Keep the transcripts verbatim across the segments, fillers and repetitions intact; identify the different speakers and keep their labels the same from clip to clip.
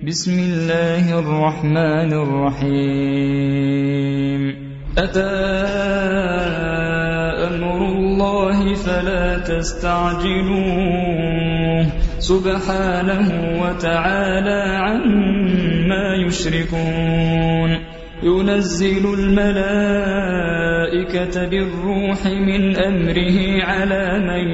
Speaker 1: بسم الله الرحمن الرحيم أتى أمر الله فلا تستعجلوه سبحانه وتعالى عما يشركون ينزل الملائكة بالروح من أمره على من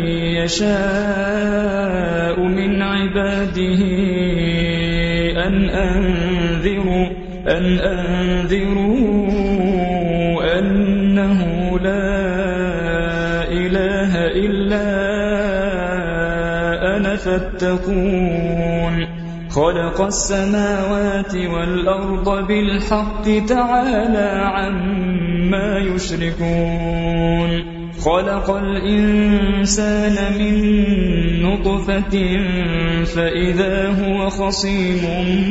Speaker 1: يشاء من عباده أن أنذروا, أن أنذروا أنه لا إله إلا أنا فاتقون خلق السماوات والأرض بالحق تعالى عما يشركون خلق الإنسان من نطفة فإذا هو خصيم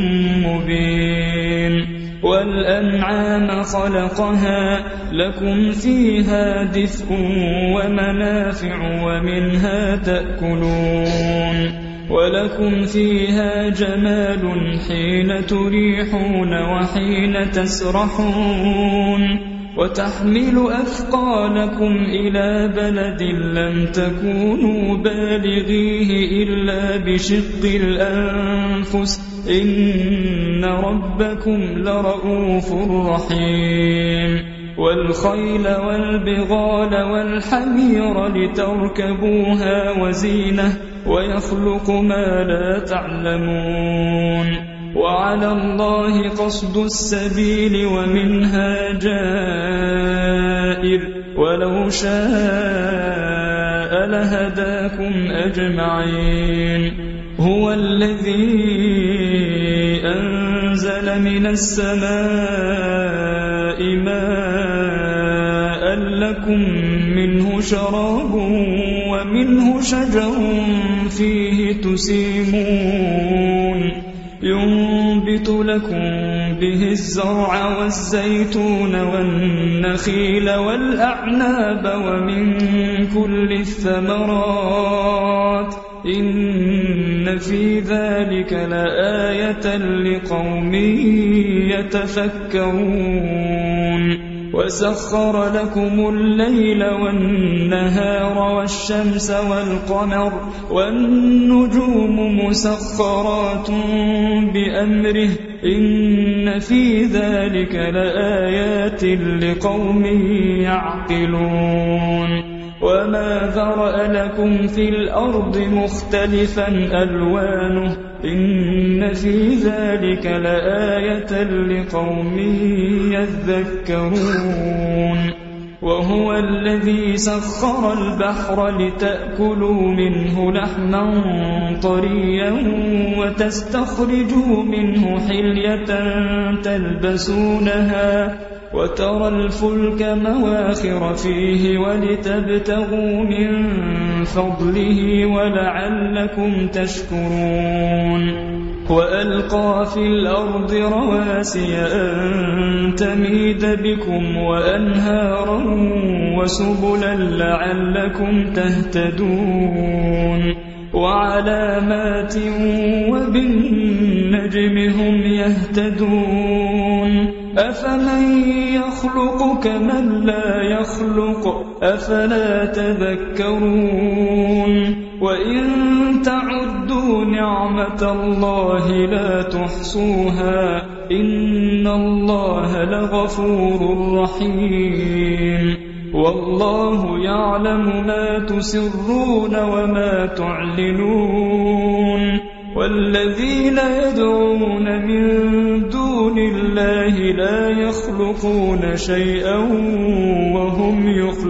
Speaker 1: مبين والأنعام خلقها لكم فيها دفء ومنافع ومنها تأكلون ولكم فيها جمال حين تريحون وحين تسرحون وتحمل أثقالكم إلى بلد لم تكونوا بالغيه إلا بشق الأنفس إن ربكم لرؤوف رحيم والخيل والبغال والحمير لتركبوها وزينة ويخلق ما لا تعلمون وعلى الله قصد السبيل ومنها جائر ولو شاء لهداكم أجمعين هو الذي أنزل من السماء ماء لكم منه شراب ومنه شجر فيه تسيمون ينبت لكم به الزرع والزيتون والنخيل والأعناب ومن كل الثمرات إن في ذلك لآية لقوم يتفكرون وسخر لكم الليل والنهار والشمس والقمر والنجوم مسخرات بأمره إن في ذلك لآيات لقوم يعقلون وما ذرأ لكم في الأرض مختلفا ألوانه إن في ذلك لآية لقوم يذكرون وهو الذي سخر البحر لتأكلوا منه لحما طريا وتستخرجوا منه حلية تلبسونها وترى الفلك مواخر فيه ولتبتغوا من فضله ولعلكم تشكرون وألقى في الأرض رواسي أن تميد بكم وأنهارا وسبلا لعلكم تهتدون وعلامات وبالنجم هم يهتدون أفمن يخلق كمن لا يخلق أفلا تذكرون وإن تعدوا نعمة الله لا تحصوها إن الله لغفور رحيم والله يعلم ما تسرون وما تعلنون والذين يدعون من دون الله لا يخلقون شيئا وهم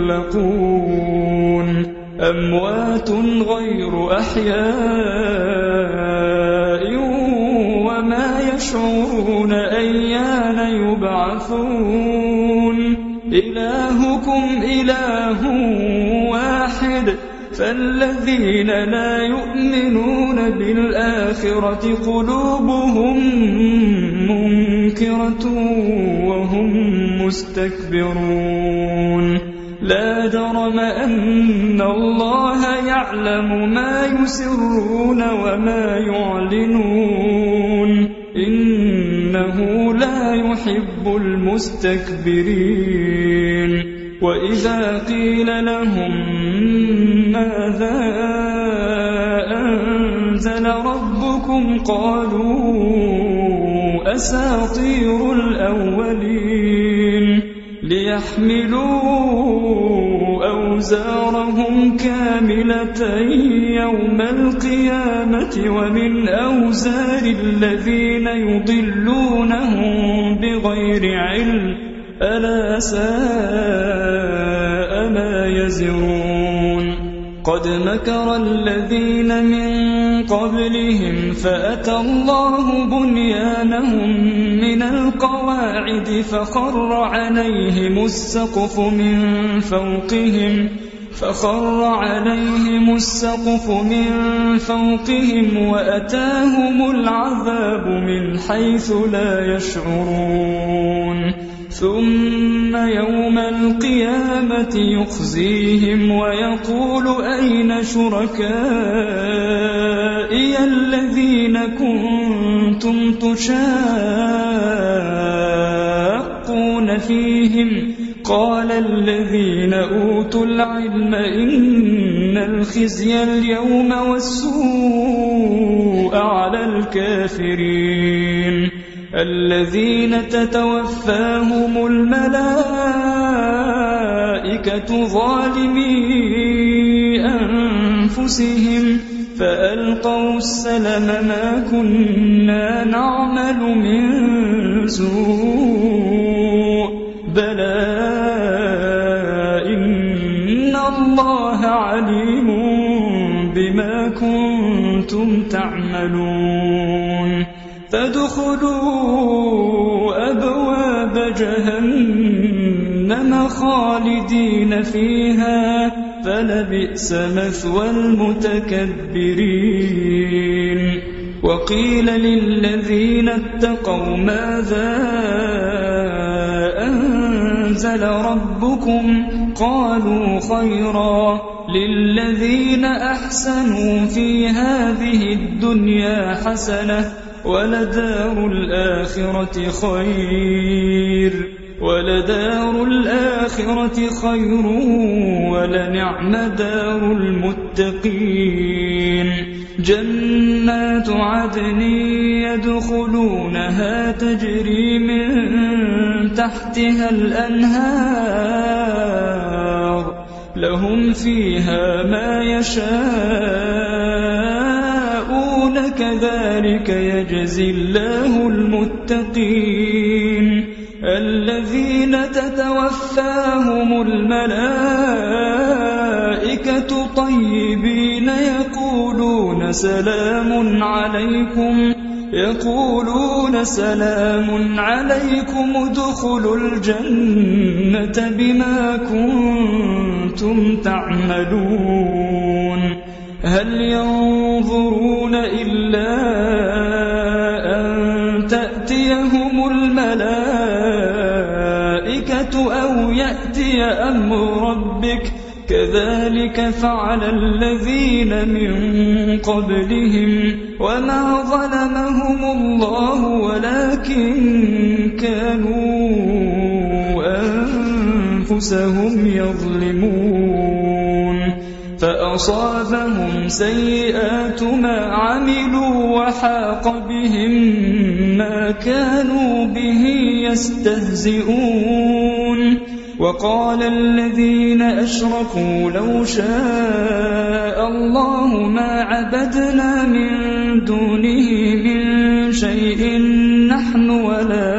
Speaker 1: يخلقون أموات غير أحياء وما يشعرون أيان يبعثون إلهكم إله واحد فالذين لا يؤمنون بالآخرة قلوبهم منكرة وهم مستكبرون لا جرم أن الله يعلم ما يسرون وما يعلنون إنه لا يحب المستكبرين وإذا قيل لهم ماذا أنزل ربكم قالوا أساطير الأولين ليحملوا أوزارهم كاملة يوم القيامة ومن أوزار الذين يضلونهم بغير علم ألا ساء ما يزرون قد مكر الذين من قبلهم فأتى الله بنيانهم من القواعد فخر عليهم السقف من فوقهم فخر عليهم السقف من فوقهم وأتاهم العذاب من حيث لا يشعرون ثم يوم القيامة يخزيهم ويقول أين شركائي الذين كنتم تشاقون فيهم قال الذين أوتوا العلم إن الخزي اليوم والسوء على الكافرين الذين تتوفاهم الملائكة ظالمي أنفسهم فألقوا السلم ما كنا نعمل من سوء بلى إن الله عليم بما كنتم تعملون فادخلوا أبواب جهنم خالدين فيها فلبئس مثوى المتكبرين وقيل للذين اتقوا ماذا أنزل ربكم قالوا خيرا للذين أحسنوا في هذه الدنيا حسنة ولدار الآخرة خير ولدار الآخرة خير ولنعم دار المتقين جنات عدن يدخلونها تجري من تحتها الأنهار لهم فيها ما يشاءون كذلك يجزي الله المتقين الذين تتوفاهم الملائكة طيبين يقولون سلام عليكم يقولون سلام عليكم ادخلوا الجنة بما كنتم تعملون هل ينظرون إلا أن تأتيهم الملائكة أو يأتي أمر ربك كذلك فعل الذين من قبلهم وما ظلمهم الله ولكن كانوا أنفسهم يظلمون فأصابهم سيئات ما عملوا وحاق بهم ما كانوا به يستهزئون وقال الذين أشركوا لو شاء الله ما عبدنا من دونه من شيء نحن ولا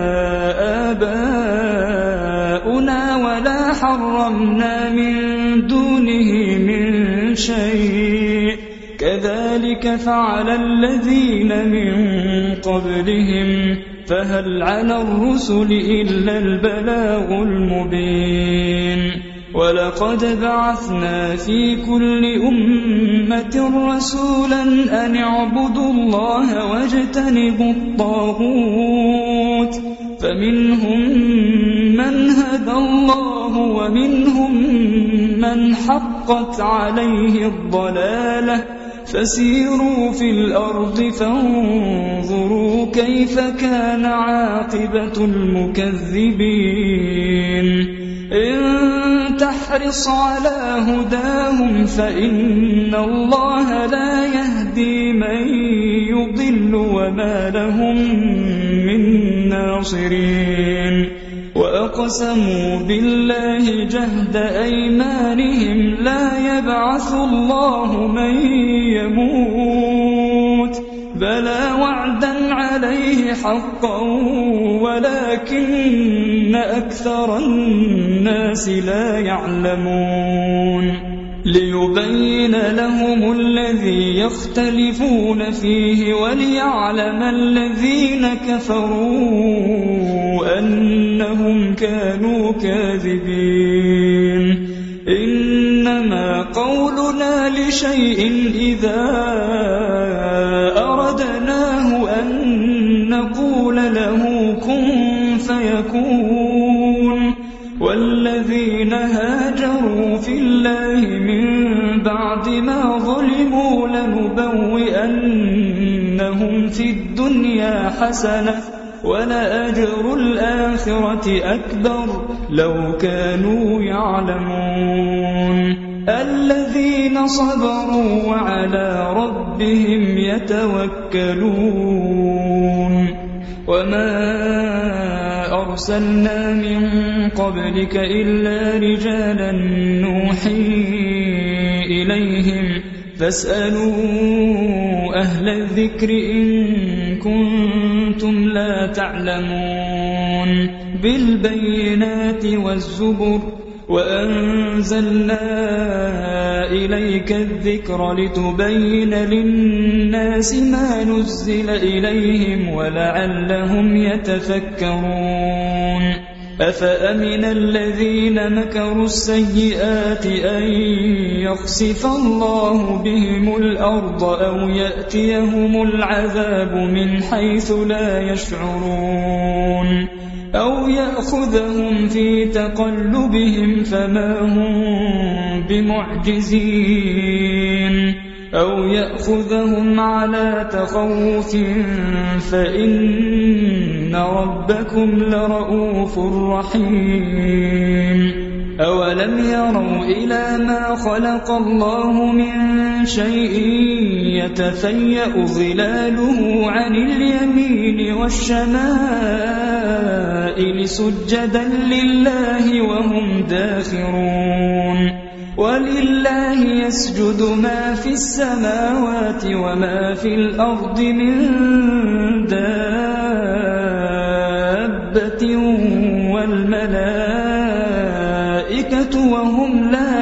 Speaker 1: آباؤنا ولا حرمنا من دونه من شيء كذلك فعل الذين من قبلهم فهل على الرسل إلا البلاغ المبين ولقد بعثنا في كل أمة رسولا أن اعبدوا الله واجتنبوا الطاغوت فمنهم من هدى الله ومنهم من حقت عليه الضلالة فسيروا في الأرض فانظروا كيف كان عاقبة المكذبين إن تحرص على هداهم فإن الله لا يهدي من يضل وما لهم من ناصرين وأقسموا بالله جهد أيمانهم لا يبعث الله من يموت بلى وعدا عليه حقا ولكن أكثر الناس لا يعلمون ليبين لهم الذي يختلفون فيه وليعلم الذين كفروا أنهم كانوا كاذبين إنما قولنا لشيء إذا أردناه أن نقول له كن فيكون والذين هاجروا في الله من بعد ما ظلموا لنبوئنهم في الدنيا حسنة ولأجر الآخرة أكبر لو كانوا يعلمون الذين صبروا وعلى ربهم يتوكلون وما أرسلنا من قبلك إلا رجالا نوحي إليهم فاسألوا أهل الذكر إن كنتم لا تعلمون بالبينات والزبر وأنزلنا إليك الذكر لتبين للناس ما نزل إليهم ولعلهم يتفكرون أفأمن الذين مكروا السيئات أن يخسف الله بهم الأرض أو يأتيهم العذاب من حيث لا يشعرون أو يأخذهم في تقلبهم فما هم بمعجزين أو يأخذهم على تخوف فإن ربكم لرؤوف رحيم أولم يروا إلى ما خلق الله من شيء يتفيأ ظلاله عن اليمين والشمائل سجدا لله وهم داخرون ولله يسجد ما في السماوات وما في الأرض من دابة والملائكة وهم لا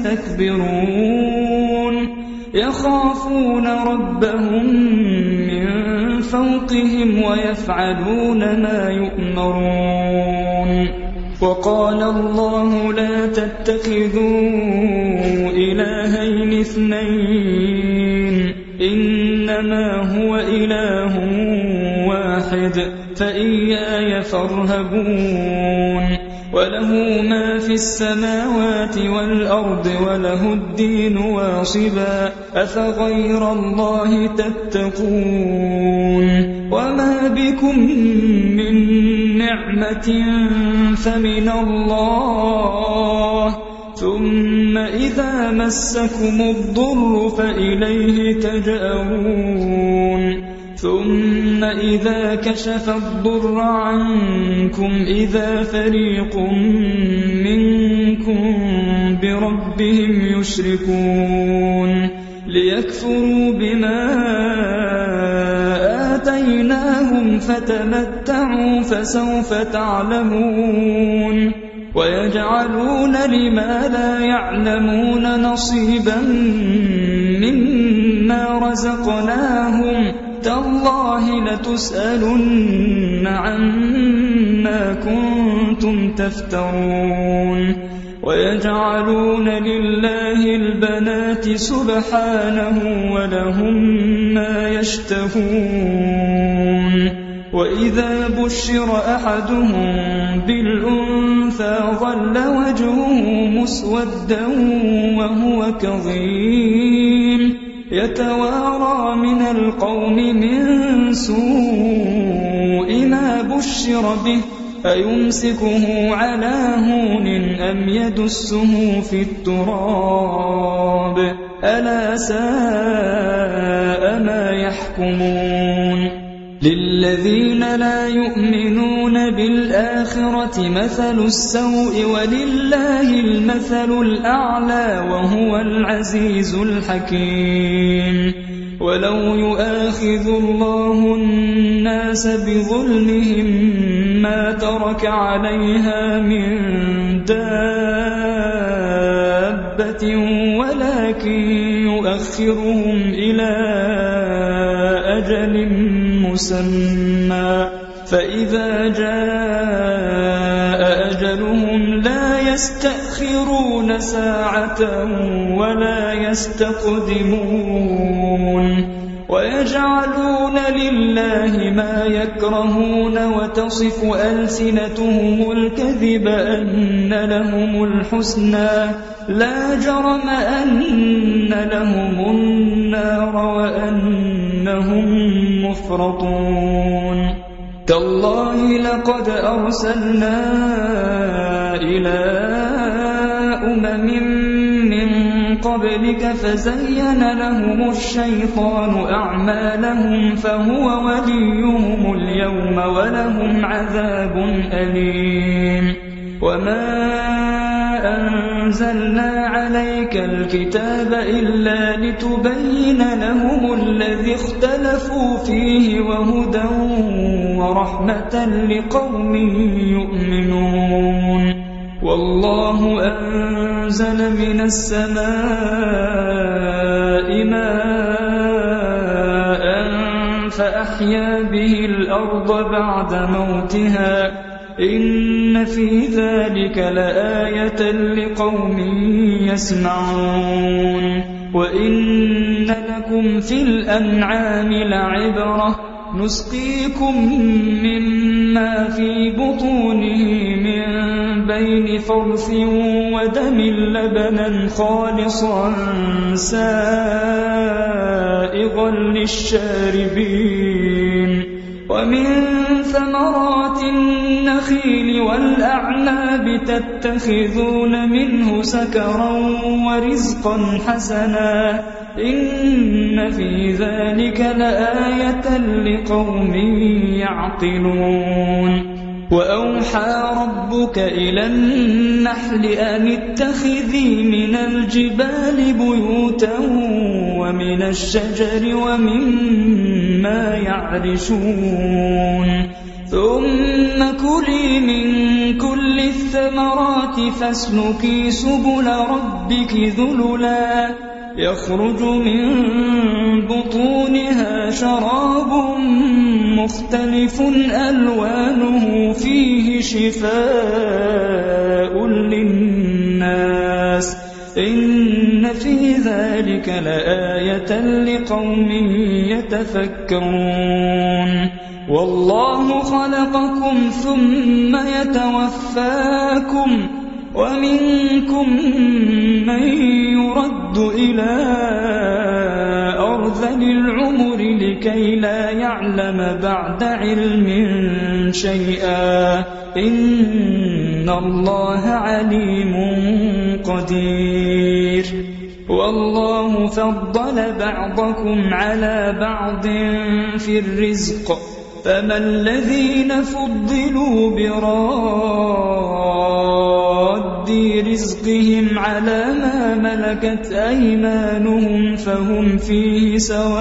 Speaker 1: يستكبرون يخافون ربهم من فوقهم ويفعلون ما يؤمرون وقال الله لا تتخذوا إلهين اثنين إنما هو إله واحد فإياي فارهبون وله ما في السماوات والأرض وله الدين واصبا أفغير الله تتقون وما بكم من نعمة فمن الله ثم إذا مسكم الضر فإليه تجأرون ثم إذا كشف الضر عنكم إذا فريق منكم بربهم يشركون ليكفروا بما آتيناهم فتمتعوا فسوف تعلمون ويجعلون لما لا يعلمون نصيبا مما رزقناهم تالله لتسألن عما كنتم تفترون ويجعلون لله البنات سبحانه ولهم ما يشتهون وإذا بشر أحدهم بالأنثى ظل وجهه مسودا وهو كظيم يتوارى من القوم من سوء ما بشر به أيمسكه على هون أم يدسه في التراب ألا ساء ما يحكمون للذين لا يؤمنون بالآخرة مثل السوء ولله المثل الأعلى وهو العزيز الحكيم ولو يؤاخذ الله الناس بظلمهم ما ترك عليها من دابة ولكن يؤخرهم إلى أجل مسمى فإذا جاء أجلهم لا يستأخرون ساعة ولا يستقدمون ويجعلون لله ما يكرهون وتصف ألسنتهم الكذب أن لهم الحسنى لا جرم أن لهم النار وأنهم مفرطون تالله لقد أرسلنا إلى أمم من قبلك فزين لهم الشيطان أعمالهم فهو وليهم اليوم ولهم عذاب أليم وما أنزلنا عليك الكتاب إلا لتبين لهم الذي اختلفوا فيه وهدى ورحمة لقوم يؤمنون والله أنزل من السماء ماء فأحيا به الأرض بعد موتها إن في ذلك لآية لقوم يسمعون وإن لكم في الأنعام لعبرة نسقيكم مما في بطونه من بين فرث ودم لبنا خالصا سائغا للشاربين ومن ثمرات النخيل والأعناب تتخذون منه سكرا ورزقا حسنا إن في ذلك لآية لقوم يعقلون وأوحى ربك إلى النحل أن اتخذي من الجبال بيوتا ومن الشجر ومما يعرشون ثم كلي من كل الثمرات فاسلكي سبل ربك ذللا يخرج من بطونها شراب مختلف ألوانه فيه شفاء للناس إن في ذلك لآية لقوم يتفكرون والله خلقكم ثم يتوفاكم ومنكم من يرد إلى أرذل العمر لكي لا يعلم بعد علم شيئا إن الله عليم قدير والله فضل بعضكم على بعض في الرزق فما الذين فضلوا براد رزقهم على ما ملكت أيمانهم فهم فيه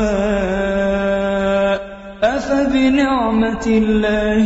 Speaker 1: سواء أفبنعمة الله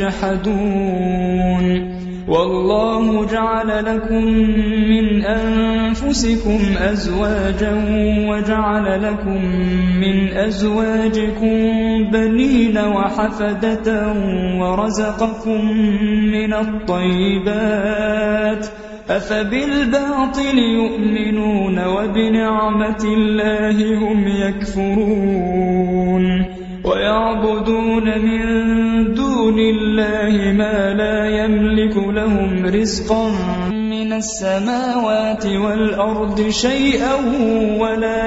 Speaker 1: يجحدون والله جعل لكم من أنفسكم أزواجا وجعل لكم من أزواجكم بنين وحفدة ورزقكم من الطيبات أفبالباطل يؤمنون وبنعمة الله هم يكفرون ويعبدون من دون الله ما لا يملك لهم رزقا من السماوات والأرض شيئا ولا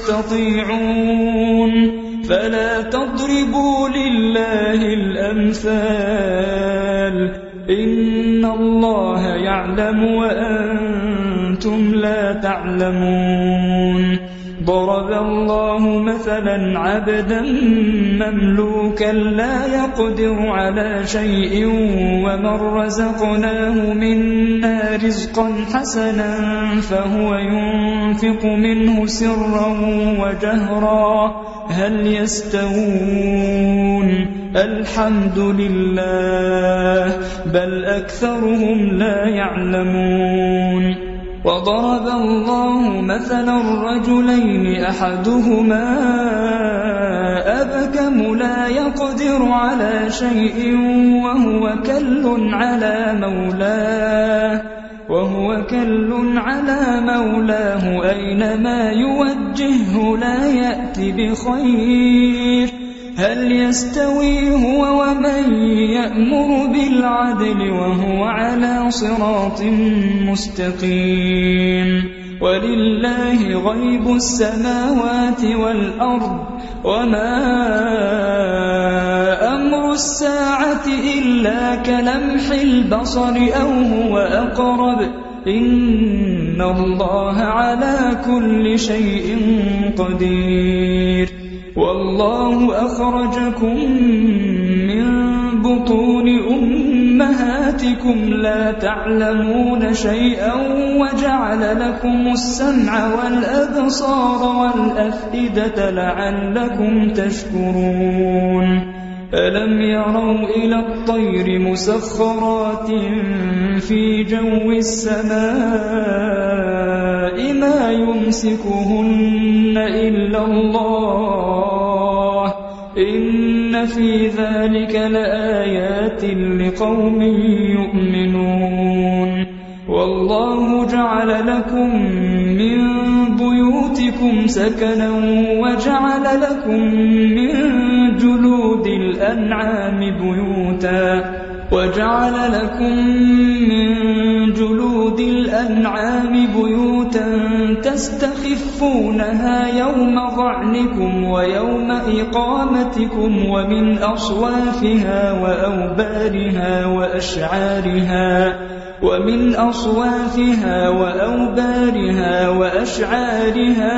Speaker 1: يستطيعون فلا تضربوا لله الأمثال إن الله يعلم وأنتم لا تعلمون ضرب الله مثلا عبدا مملوكا لا يقدر على شيء ومن رزقناه منا رزقا حسنا فهو ينفق منه سرا وجهرا هل يستوون الحمد لله بل أكثرهم لا يعلمون وضرب الله مثلا رجلين أحدهما أبكم لا يقدر على شيء وهو كل على مولاه وهو كل على مولاه أينما يوجهه لا يأتي بخير هل يستوي هو ومن يأمر بالعدل وهو على صراط مستقيم ولله غيب السماوات والأرض وما أمر الساعة إلا كلمح البصر أو هو أقرب إن الله على كل شيء قدير والله أخرجكم من بطون أمهاتكم لا تعلمون شيئا وجعل لكم السمع والأبصار والأفئدة لعلكم تشكرون ألم يروا إلى الطير مسخرات في جو السماء ما يمسكهن إلا الله إن في ذلك لآيات لقوم يؤمنون والله جعل لكم من بيوتكم سكنا وجعل لكم من جلود الأنعام بيوتا وجعل لكم من جلود الأنعام بيوتا تستخفونها يوم ظعنكم ويوم إقامتكم ومن أصوافها وأوبارها وأشعارها ومن أصوافها وأوبارها وأشعارها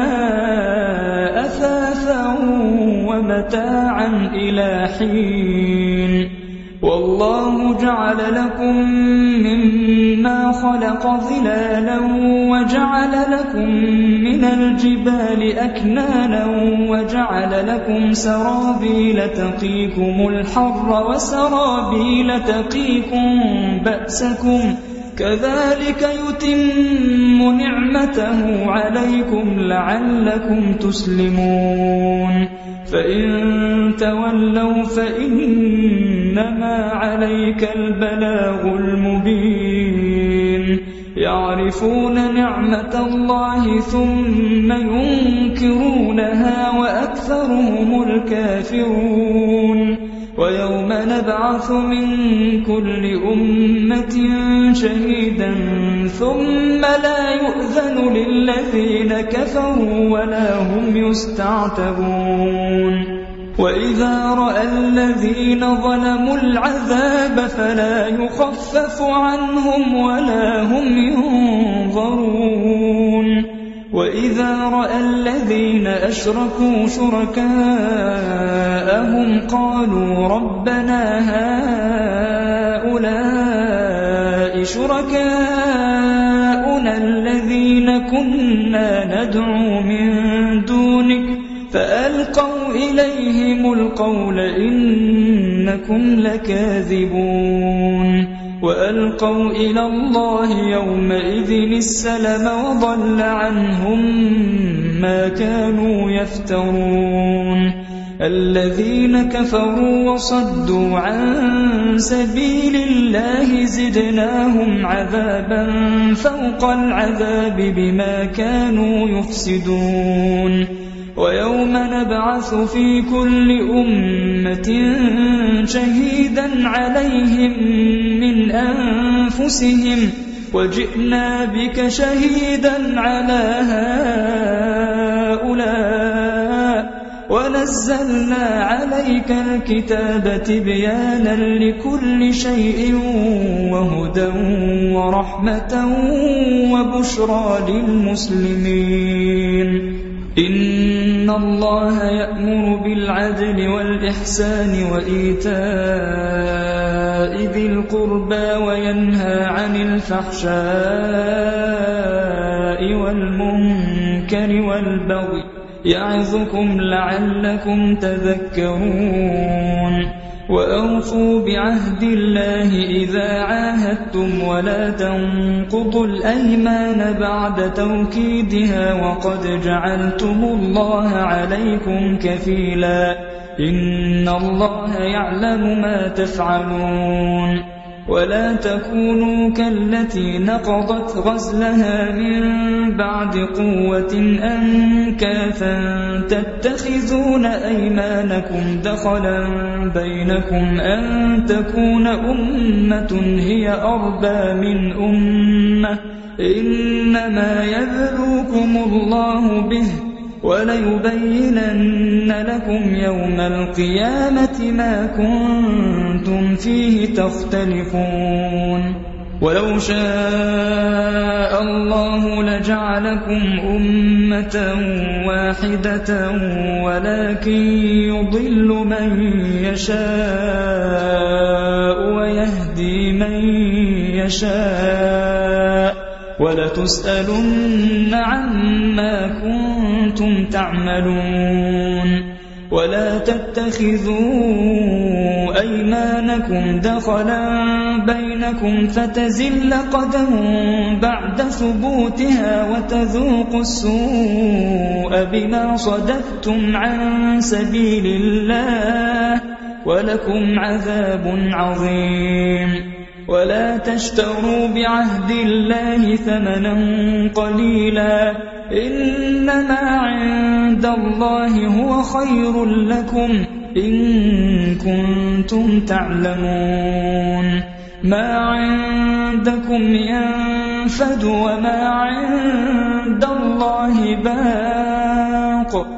Speaker 1: أثاثا ومتاعا إلى حين والله جعل لكم مما خلق ظلالا وجعل لكم من الجبال أكنانا وجعل لكم سرابيل تقيكم الحر وسرابيل تقيكم بأسكم كذلك يتم نعمته عليكم لعلكم تسلمون فإن تولوا فإنما عليك البلاغ المبين يعرفون نعمة الله ثم ينكرونها وأكثرهم الكافرون ويوم نبعث من كل أمة شهيدا ثم لا يؤذن للذين كفروا ولا هم يستعتبون وإذا رأى الذين ظلموا العذاب فلا يخفف عنهم ولا هم ينظرون وإذا رأى الذين أشركوا شركاءهم قالوا ربنا هؤلاء شركاؤنا الذين كنا ندعو من دونك فألقوا إليهم القول إنكم لكاذبون وألقوا إلى الله يومئذ السلم وضل عنهم ما كانوا يفترون الذين كفروا وصدوا عن سبيل الله زدناهم عذابا فوق العذاب بما كانوا يفسدون ويوم نبعث في كل أمة شهيدا عليهم من أنفسهم وجئنا بك شهيدا على هؤلاء ونزلنا عليك الكتاب تبيانا لكل شيء وهدى ورحمة وبشرى للمسلمين. إن الله يأمر بالعدل والإحسان وإيتاء ذي القربى وينهى عن الفحشاء والمنكر والبغي يعظكم لعلكم تذكرون. وأوفوا بعهد الله إذا عاهدتم ولا تنقضوا الأيمان بعد توكيدها وقد جعلتم الله عليكم كفيلا إن الله يعلم ما تفعلون. ولا تكونوا كالتي نقضت غزلها من بعد قوة أنكاثا تتخذون أيمانكم دخلا بينكم أن تكون أمة هي أربى من أمة إنما يبلوكم الله به وليبينن لكم يوم القيامة ما كنتم فيه تختلفون. ولو شاء الله لجعلكم أمة واحدة ولكن يضل من يشاء ويهدي من يشاء ولتسألن عما كنتم تعملون. ولا تتخذوا أيمانكم دخلا بينكم فتزل قدم بعد ثبوتها وتذوقوا السوء بما صددتم عن سبيل الله ولكم عذاب عظيم. ولا تشتروا بعهد الله ثمنا قليلا إنما عند الله هو خير لكم إن كنتم تعلمون. ما عندكم ينفد وما عند الله باق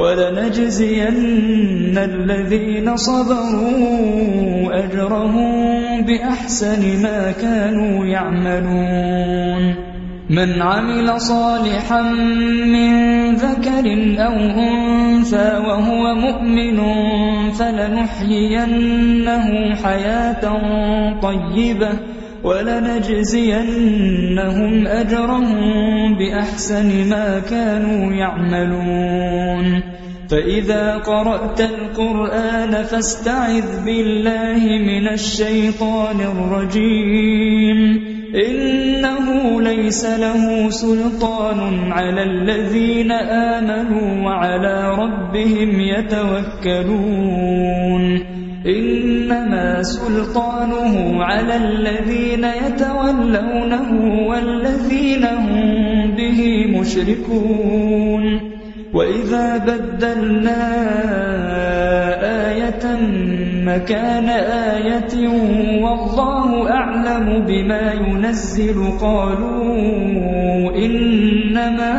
Speaker 1: ولنجزين الذين صبروا أجرهم بأحسن ما كانوا يعملون. من عمل صالحا من ذكر أو أنثى وهو مؤمن فلنحيينه حياة طيبة ولنجزينهم أجرهم بأحسن ما كانوا يعملون. فإذا قرأت القرآن فاستعذ بالله من الشيطان الرجيم إنه ليس له سلطان على الذين آمنوا وعلى ربهم يتوكلون. إنما سلطانه على الذين يتولونه والذين هم به مشركون. وإذا بدلنا آية مكان آية والله أعلم بما ينزل قالوا إنما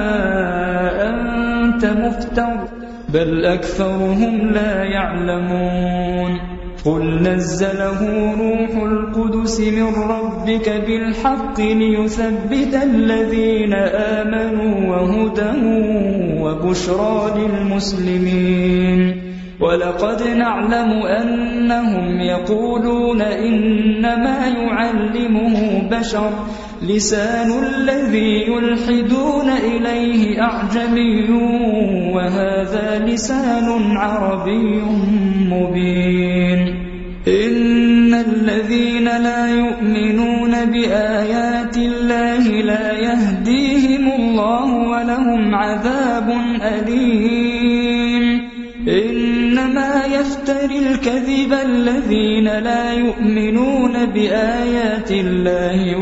Speaker 1: أنت مفتر بل أكثرهم لا يعلمون. قل نزله روح القدس من ربك بالحق ليثبت الذين آمنوا وهدى وبشرى للمسلمين. ولقد نعلم أنهم يقولون إنما يعلمه بشر لسان الذي يلحدون إليه أعجمي وهذا لسان عربي مبين. إن الذين لا يؤمنون بآيات الله لا يهديهم الله ولهم عذاب أليم. إنما يفتري الكذب الذين لا يؤمنون بآيات الله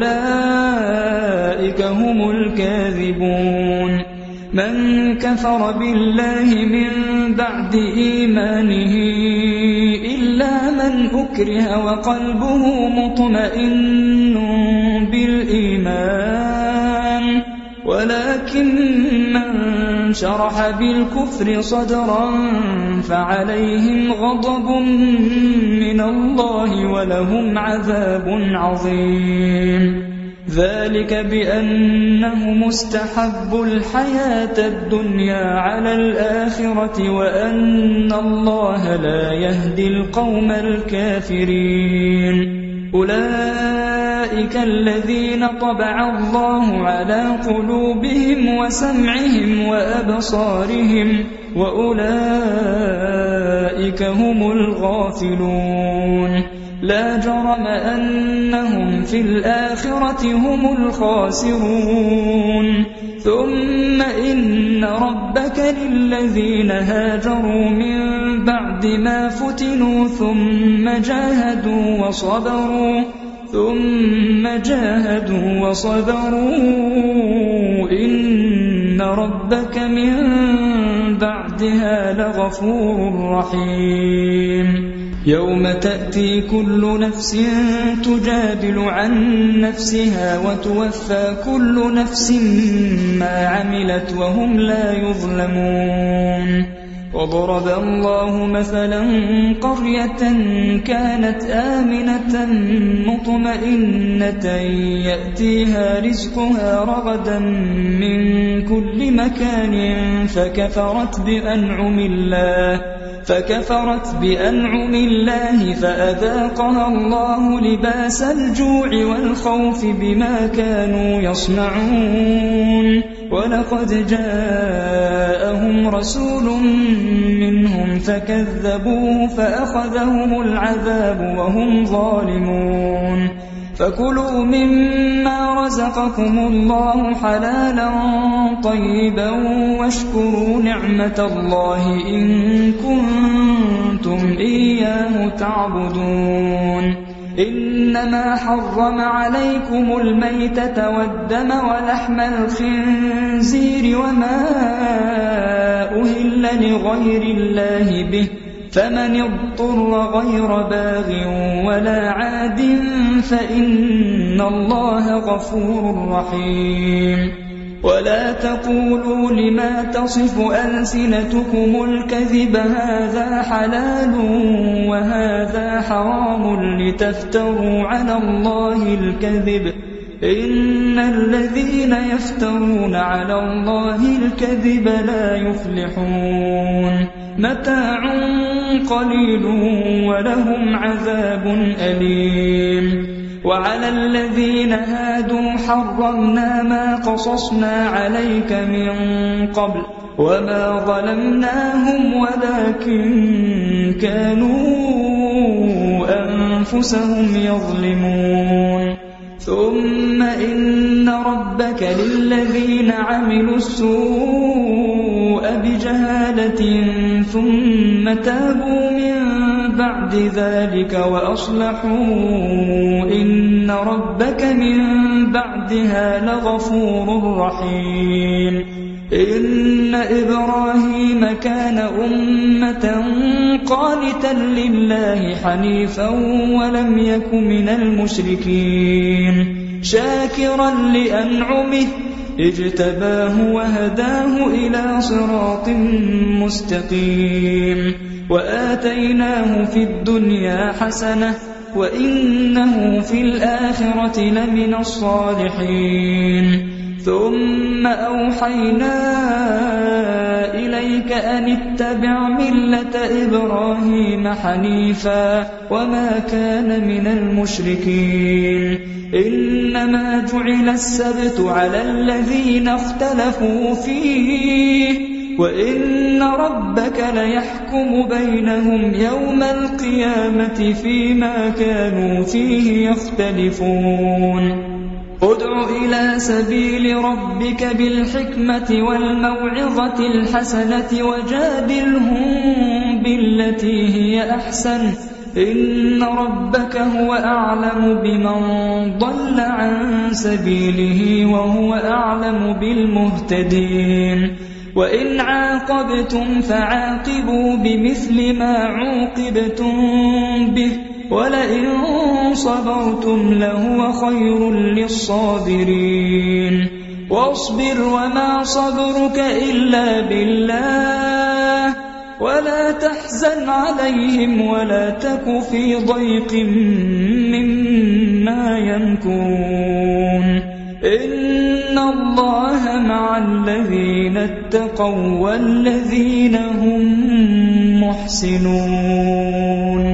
Speaker 1: وأولئك هم الكاذبون. من كفر بالله من بعد إيمانه إلا من أكره وقلبه مطمئن بالإيمان ولكن من شرح بالكفر صدرا فعليهم غضب من الله ولهم عذاب عظيم ذلك بأنه مستحب الحياة الدنيا على الآخرة وأن الله لا يهدي القوم الكافرين أولئك الذين طبع الله على قلوبهم وسمعهم وأبصارهم وأولئك هم الغافلون لا جرم أنهم في الآخرة هم الخاسرون ثم إن ربك للذين هاجروا من بعد ما فتنوا ثم جاهدوا وصبروا ثم جاهدوا وصبروا إن ربك من بعدها لغفور رحيم يوم تأتي كل نفس تجادل عن نفسها وتوفى كل نفس ما عملت وهم لا يظلمون وضرب الله مثلا قرية كانت آمنة مطمئنة يأتيها رزقها رغدا من كل مكان فكفرت بأنعم الله فكفرت بأنعم الله فأذاقها الله لباس الجوع والخوف بما كانوا يصنعون ولقد جاءهم رسول منهم فكذبوه فأخذهم العذاب وهم ظالمون فكلوا مما رزقكم الله حلالا طيبا واشكروا نعمة الله إن كنتم إياه تعبدون إنما حرم عليكم الميتة والدم ولحم الخنزير وما أهل لغير الله به فمن اضطر غير باغ ولا عاد فإن الله غفور رحيم ولا تقولوا لما تصف ألسنتكم الكذب هذا حلال وهذا حرام لتفتروا على الله الكذب إن الذين يفترون على الله الكذب لا يفلحون متاع قليل ولهم عذاب أليم وعلى الذين هادوا حرمنا ما قصصنا عليك من قبل وما ظلمناهم ولكن كانوا أنفسهم يظلمون ثم إن ربك للذين عملوا السوء بجهالة ثم تابوا من بعد ذلك وأصلحوا إن ربك من بعدها لغفور رحيم إن إبراهيم كان أمة قانتا لله حنيفا ولم يك من المشركين شاكرا لأنعمه اجتباه وهداه إلى صراط مستقيم وآتيناه في الدنيا حسنة وإنه في الآخرة لمن الصالحين ثم أوحينا إليك أن اتبع ملة إبراهيم حنيفا وما كان من المشركين إنما جعل السبت على الذين اختلفوا فيه وإن ربك ليحكم بينهم يوم القيامة فيما كانوا فيه يختلفون ادع إلى سبيل ربك بالحكمة والموعظة الحسنة وجادلهم بالتي هي أحسن إن ربك هو أعلم بمن ضل عن سبيله وهو أعلم بالمهتدين وإن عاقبتم فعاقبوا بمثل ما عوقبتم به ولئن صبرتم لهو خير للصابرين واصبر وما صبرك إلا بالله ولا تحزن عليهم ولا تك في ضيق مما يمكرون إن الله مع الذين اتقوا والذين هم محسنون